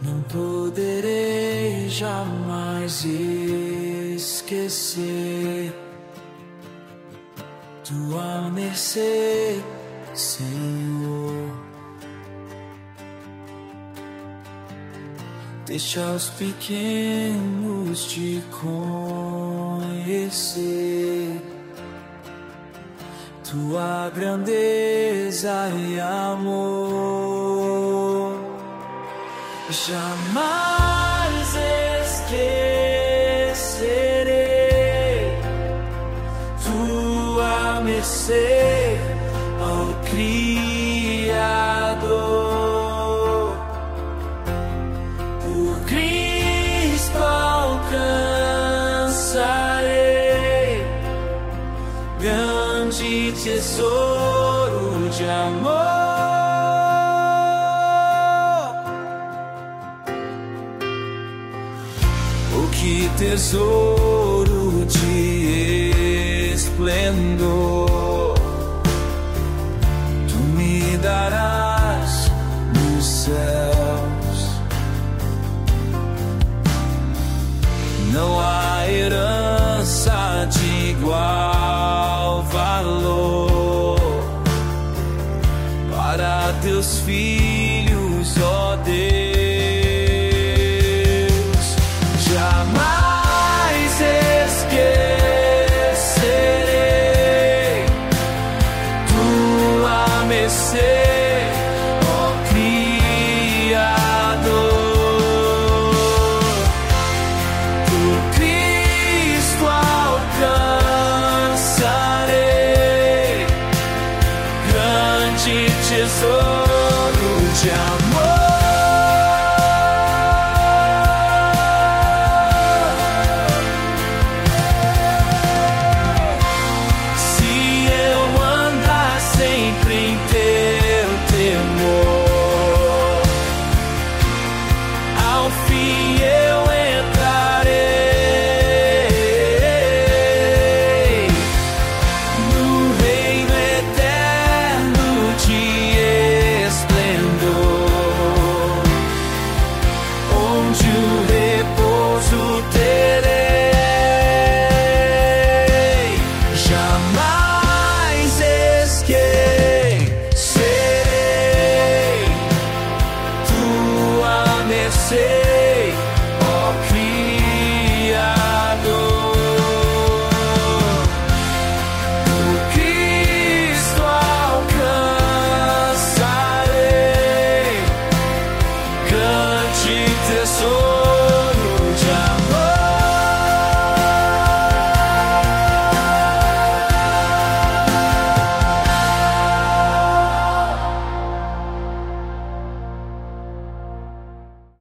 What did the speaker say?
não poderei jamais esquecer tua mercê, Senhor. Deixa os pequenos te conhecer, tua grandeza e amor. Jamais esquecerei tua mercê, ó Criador. Por Cristo alcançarei grande tesouro de amor. Que tesouro de esplendor tu me darás nos céus. Não há herança de igual valor para teus filhos, ó Deus. Jamais esquecerei tua mercê, ó Criador. Por Cristo alcançarei grande tesouro de amor. Sei, ó Criador, por Cristo alcançarei grande tesouro.